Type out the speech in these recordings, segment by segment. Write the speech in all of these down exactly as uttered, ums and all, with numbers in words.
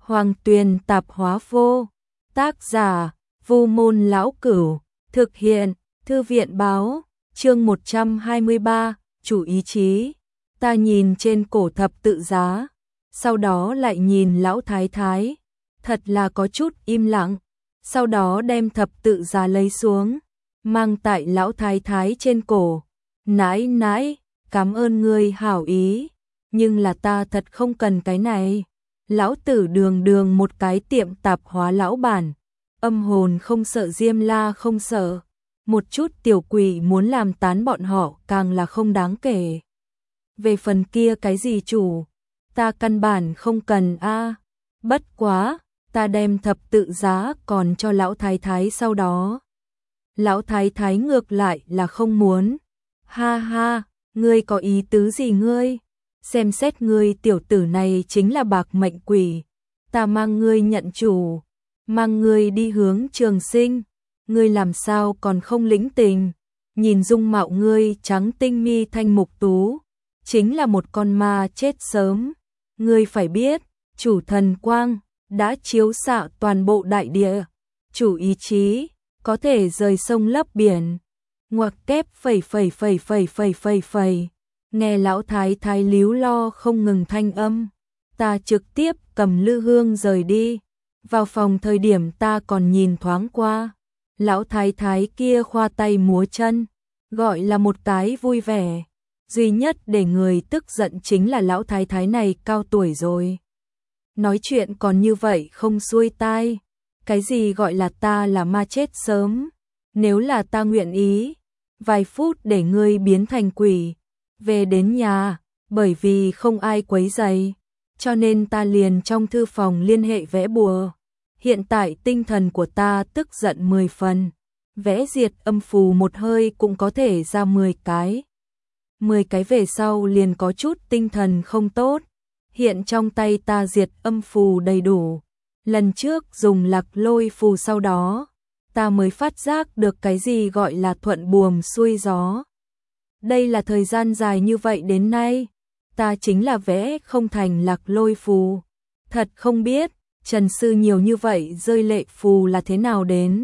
Hoàng Tuyền Tạp Hóa Vô. Tác giả: Vu Môn Lão Cửu. Thực hiện: Thư viện Báo. Chương một trăm hai mươi ba, chủ ý chí. Ta nhìn trên cổ thập tự giá, sau đó lại nhìn lão thái thái, thật là có chút im lặng, sau đó đem thập tự giá lấy xuống, mang tại lão thái thái trên cổ. Nãi nãi, cảm ơn ngươi hảo ý, nhưng là ta thật không cần cái này. Lão tử đường đường một cái tiệm tạp hóa lão bản, âm hồn không sợ diêm la không sợ, một chút tiểu quỷ muốn làm tán bọn họ càng là không đáng kể. Về phần kia cái gì chủ, ta căn bản không cần a. Bất quá, ta đem thập tự giá còn cho lão thái thái sau đó. Lão thái thái ngược lại là không muốn. Ha ha, ngươi có ý tứ gì ngươi? Xem xét ngươi tiểu tử này chính là bạc mệnh quỷ, ta mang ngươi nhận chủ, mang ngươi đi hướng trường sinh, ngươi làm sao còn không lĩnh tình? Nhìn dung mạo ngươi trắng tinh mi thanh mục tú, chính là một con ma chết sớm. Ngươi phải biết, chủ thần quang đã chiếu xạ toàn bộ đại địa, chủ ý chí có thể rời sông lấp biển. Ngoặc kép phẩy phẩy phẩy phẩy phẩy phẩy phẩy. Nghe lão thái thái líu lo không ngừng thanh âm, ta trực tiếp cầm lư hương rời đi. Vào phòng thời điểm ta còn nhìn thoáng qua, lão thái thái kia khoa tay múa chân, gọi là một cái vui vẻ. Duy nhất để người tức giận chính là lão thái thái này cao tuổi rồi, nói chuyện còn như vậy không xuôi tai. Cái gì gọi là ta là ma chết sớm? Nếu là ta nguyện ý, vài phút để ngươi biến thành quỷ, về đến nhà, bởi vì không ai quấy rầy, cho nên ta liền trong thư phòng liên hệ vẽ bùa. Hiện tại tinh thần của ta tức giận mười phần, vẽ diệt âm phù một hơi cũng có thể ra mười cái. mười cái về sau liền có chút tinh thần không tốt. Hiện trong tay ta diệt âm phù đầy đủ. Lần trước dùng lạc lôi phù sau đó, ta mới phát giác được cái gì gọi là thuận buồm xuôi gió. Đây là thời gian dài như vậy đến nay, ta chính là vẽ không thành lạc lôi phù. Thật không biết, Trần sư nhiều như vậy rơi lệ phù là thế nào đến.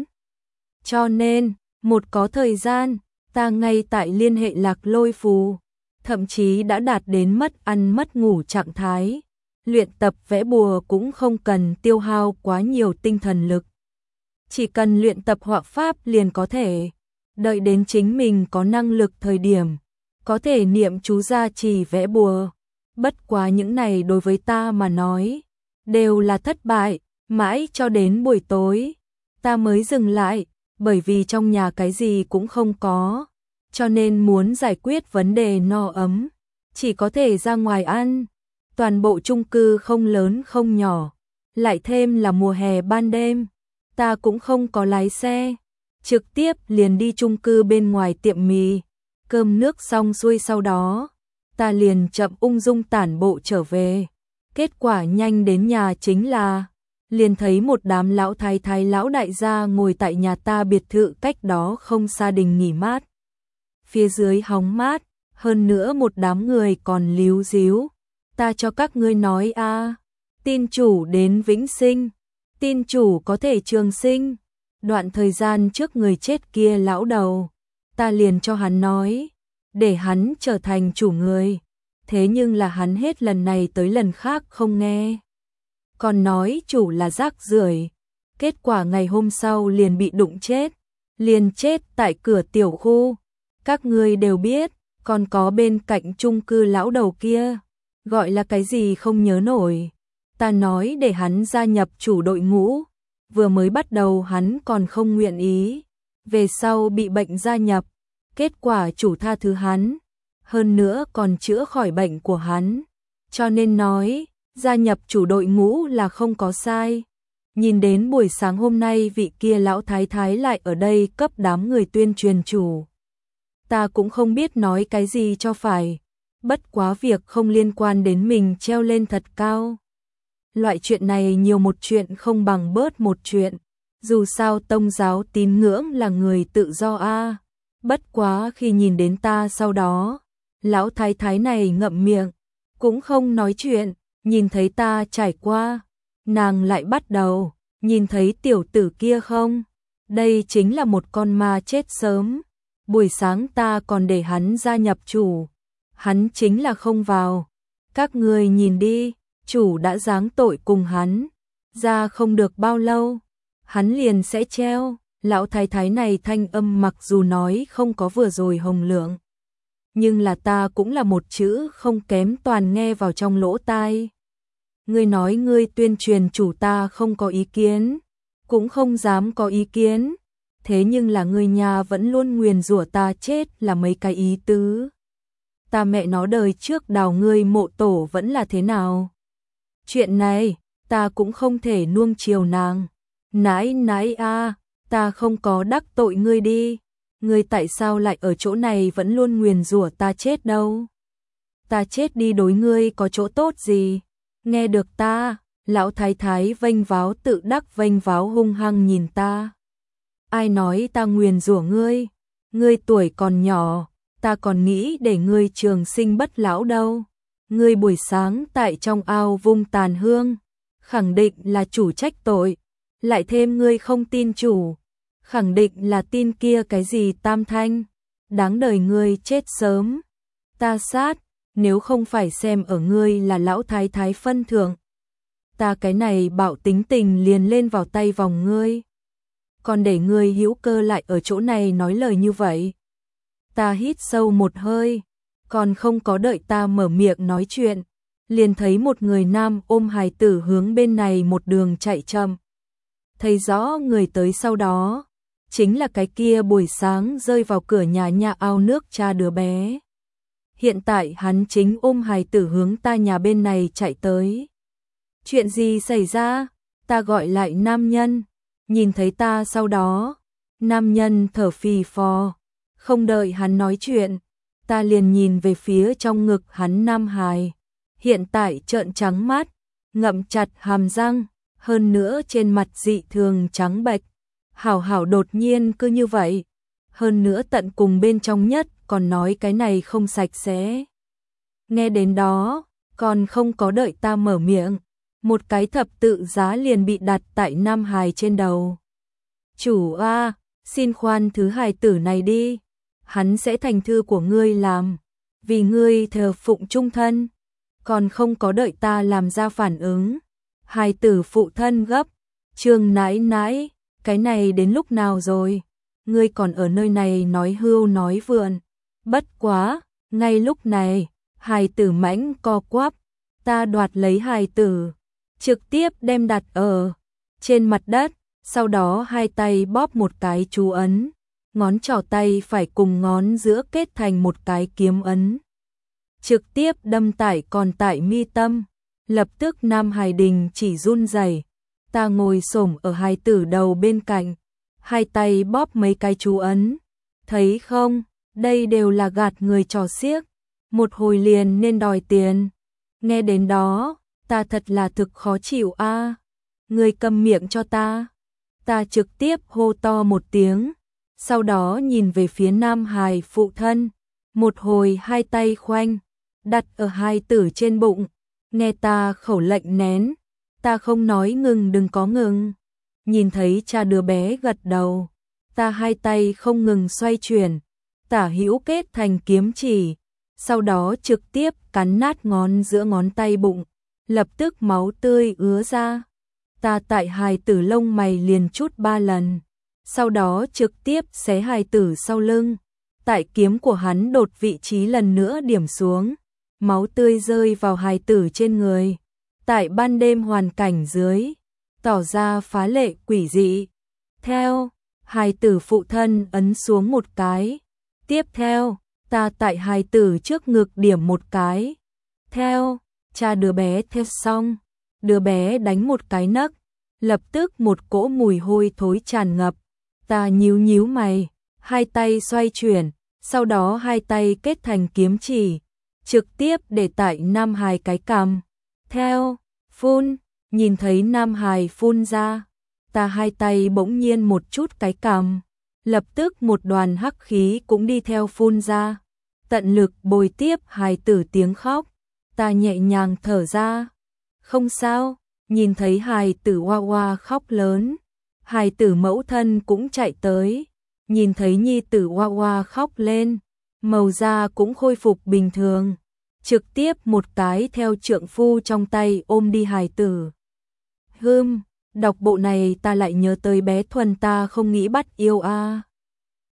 Cho nên, một có thời gian, ta ngay tại liên hệ lạc lôi phù, thậm chí đã đạt đến mất ăn mất ngủ trạng thái. Luyện tập vẽ bùa cũng không cần tiêu hao quá nhiều tinh thần lực. Chỉ cần luyện tập họa pháp liền có thể, đợi đến chính mình có năng lực thời điểm, có thể niệm chú gia trì vẽ bùa. Bất quá những này đối với ta mà nói, đều là thất bại, mãi cho đến buổi tối, ta mới dừng lại, bởi vì trong nhà cái gì cũng không có, cho nên muốn giải quyết vấn đề no ấm, chỉ có thể ra ngoài ăn. Toàn bộ chung cư không lớn không nhỏ, lại thêm là mùa hè ban đêm, ta cũng không có lái xe, trực tiếp liền đi chung cư bên ngoài tiệm mì, cơm nước xong xuôi sau đó, ta liền chậm ung dung tản bộ trở về. Kết quả nhanh đến nhà chính là, liền thấy một đám lão thái thái lão đại gia ngồi tại nhà ta biệt thự cách đó không xa đình nghỉ mát. Phía dưới hóng mát, hơn nữa một đám người còn líu díu. Ta cho các ngươi nói a, tin chủ đến vĩnh sinh, tin chủ có thể trường sinh. Đoạn thời gian trước người chết kia lão đầu, ta liền cho hắn nói, để hắn trở thành chủ người. Thế nhưng là hắn hết lần này tới lần khác không nghe, còn nói chủ là rác rưởi. Kết quả ngày hôm sau liền bị đụng chết, liền chết tại cửa tiểu khu. Các ngươi đều biết, còn có bên cạnh chung cư lão đầu kia, gọi là cái gì không nhớ nổi. Ta nói để hắn gia nhập chủ đội ngũ, vừa mới bắt đầu hắn còn không nguyện ý, về sau bị bệnh gia nhập, kết quả chủ tha thứ hắn, hơn nữa còn chữa khỏi bệnh của hắn, cho nên nói gia nhập chủ đội ngũ là không có sai. Nhìn đến buổi sáng hôm nay vị kia lão thái thái lại ở đây cấp đám người tuyên truyền chủ, ta cũng không biết nói cái gì cho phải. Bất quá việc không liên quan đến mình treo lên thật cao. Loại chuyện này nhiều một chuyện không bằng bớt một chuyện. Dù sao tông giáo tín ngưỡng là người tự do a. Bất quá khi nhìn đến ta sau đó, lão thái thái này ngậm miệng, cũng không nói chuyện, nhìn thấy ta trải qua, nàng lại bắt đầu, nhìn thấy tiểu tử kia không? Đây chính là một con ma chết sớm. Buổi sáng ta còn để hắn gia nhập chủ, hắn chính là không vào. Các người nhìn đi, chủ đã giáng tội cùng hắn, ra không được bao lâu, hắn liền sẽ treo. Lão thái thái này thanh âm mặc dù nói không có vừa rồi hồng lượng, nhưng là ta cũng là một chữ không kém toàn nghe vào trong lỗ tai. Ngươi nói ngươi tuyên truyền chủ ta không có ý kiến, cũng không dám có ý kiến, thế nhưng là ngươi nhà vẫn luôn nguyền rủa ta chết là mấy cái ý tứ. Ta mẹ nó đời trước đào ngươi mộ tổ vẫn là thế nào? Chuyện này, ta cũng không thể nuông chiều nàng. Nãi nãi a, ta không có đắc tội ngươi đi. Ngươi tại sao lại ở chỗ này vẫn luôn nguyền rủa ta chết đâu? Ta chết đi đối ngươi có chỗ tốt gì? Nghe được ta, lão thái thái vênh váo tự đắc vênh váo hung hăng nhìn ta. Ai nói ta nguyền rủa ngươi? Ngươi tuổi còn nhỏ, ta còn nghĩ để ngươi trường sinh bất lão đâu. Ngươi buổi sáng tại trong ao vung tàn hương, khẳng định là chủ trách tội, lại thêm ngươi không tin chủ, khẳng định là tin kia cái gì Tam Thanh, đáng đời ngươi chết sớm. Ta sát, nếu không phải xem ở ngươi là lão thái thái phân thượng, ta cái này bạo tính tình liền lên vào tay vòng ngươi. Còn để ngươi hữu cơ lại ở chỗ này nói lời như vậy. Ta hít sâu một hơi, còn không có đợi ta mở miệng nói chuyện, liền thấy một người nam ôm hài tử hướng bên này một đường chạy chậm. Thấy rõ người tới sau đó, chính là cái kia buổi sáng rơi vào cửa nhà nhà ao nước cha đứa bé. Hiện tại hắn chính ôm hài tử hướng ta nhà bên này chạy tới. Chuyện gì xảy ra? Ta gọi lại nam nhân, nhìn thấy ta sau đó, nam nhân thở phì phò, không đợi hắn nói chuyện, ta liền nhìn về phía trong ngực hắn nam hài, hiện tại trợn trắng mắt, ngậm chặt hàm răng, hơn nữa trên mặt dị thường trắng bệch, hảo hảo đột nhiên cứ như vậy, hơn nữa tận cùng bên trong nhất còn nói cái này không sạch sẽ. Nghe đến đó, còn không có đợi ta mở miệng, một cái thập tự giá liền bị đặt tại nam hài trên đầu. Chủ a, xin khoan thứ hài tử này đi, hắn sẽ thành thư của ngươi làm, vì ngươi thờ phụng trung thân. Còn không có đợi ta làm ra phản ứng, hài tử phụ thân gấp, Trương nãi nãi, cái này đến lúc nào rồi? Ngươi còn ở nơi này nói hưu nói vượn. Bất quá, ngay lúc này, hài tử mãnh co quắp, ta đoạt lấy hài tử, trực tiếp đem đặt ở trên mặt đất, sau đó hai tay bóp một cái chú ấn, ngón trỏ tay phải cùng ngón giữa kết thành một cái kiếm ấn. Trực tiếp đâm tại còn tại mi tâm, lập tức nam hài đình chỉ run rẩy. Ta ngồi xổm ở hài tử đầu bên cạnh, hai tay bóp mấy cái chú ấn. Thấy không, đây đều là gạt người trò xiếc, một hồi liền nên đòi tiền. Nghe đến đó, ta thật là thực khó chịu a. À. Ngươi câm miệng cho ta. Ta trực tiếp hô to một tiếng, sau đó nhìn về phía nam hài phụ thân, một hồi hai tay khoanh, đặt ở hai tử trên bụng, nghe ta khẩu lệnh nén, ta không nói ngừng đừng có ngừng. Nhìn thấy cha đứa bé gật đầu, ta hai tay không ngừng xoay chuyển, tả hữu kết thành kiếm chỉ, sau đó trực tiếp cắn nát ngón giữa ngón tay bụng, lập tức máu tươi ứa ra. Ta tại hài tử lông mày liền chút ba lần, sau đó trực tiếp xé hài tử sau lưng, tại kiếm của hắn đột vị trí lần nữa điểm xuống, máu tươi rơi vào hài tử trên người, tại ban đêm hoàn cảnh dưới, tỏ ra phá lệ quỷ dị. Theo, hài tử phụ thân ấn xuống một cái, tiếp theo, ta tại hài tử trước ngực điểm một cái, theo, cha đứa bé theo xong, đứa bé đánh một cái nấc, lập tức một cỗ mùi hôi thối tràn ngập, ta nhíu nhíu mày, hai tay xoay chuyển, sau đó hai tay kết thành kiếm chỉ, trực tiếp để tại nam hài cái cằm, theo, phun, nhìn thấy nam hài phun ra, ta hai tay bỗng nhiên một chút cái cằm, lập tức một đoàn hắc khí cũng đi theo phun ra, tận lực bồi tiếp hài tử tiếng khóc, ta nhẹ nhàng thở ra, không sao, nhìn thấy hài tử Hoa Hoa khóc lớn, hài tử mẫu thân cũng chạy tới, nhìn thấy nhi tử Hoa Hoa khóc lên, màu da cũng khôi phục bình thường, trực tiếp một cái theo trượng phu trong tay ôm đi hài tử. Hưm, đọc bộ này ta lại nhớ tới bé Thuần ta không nghĩ bắt yêu a.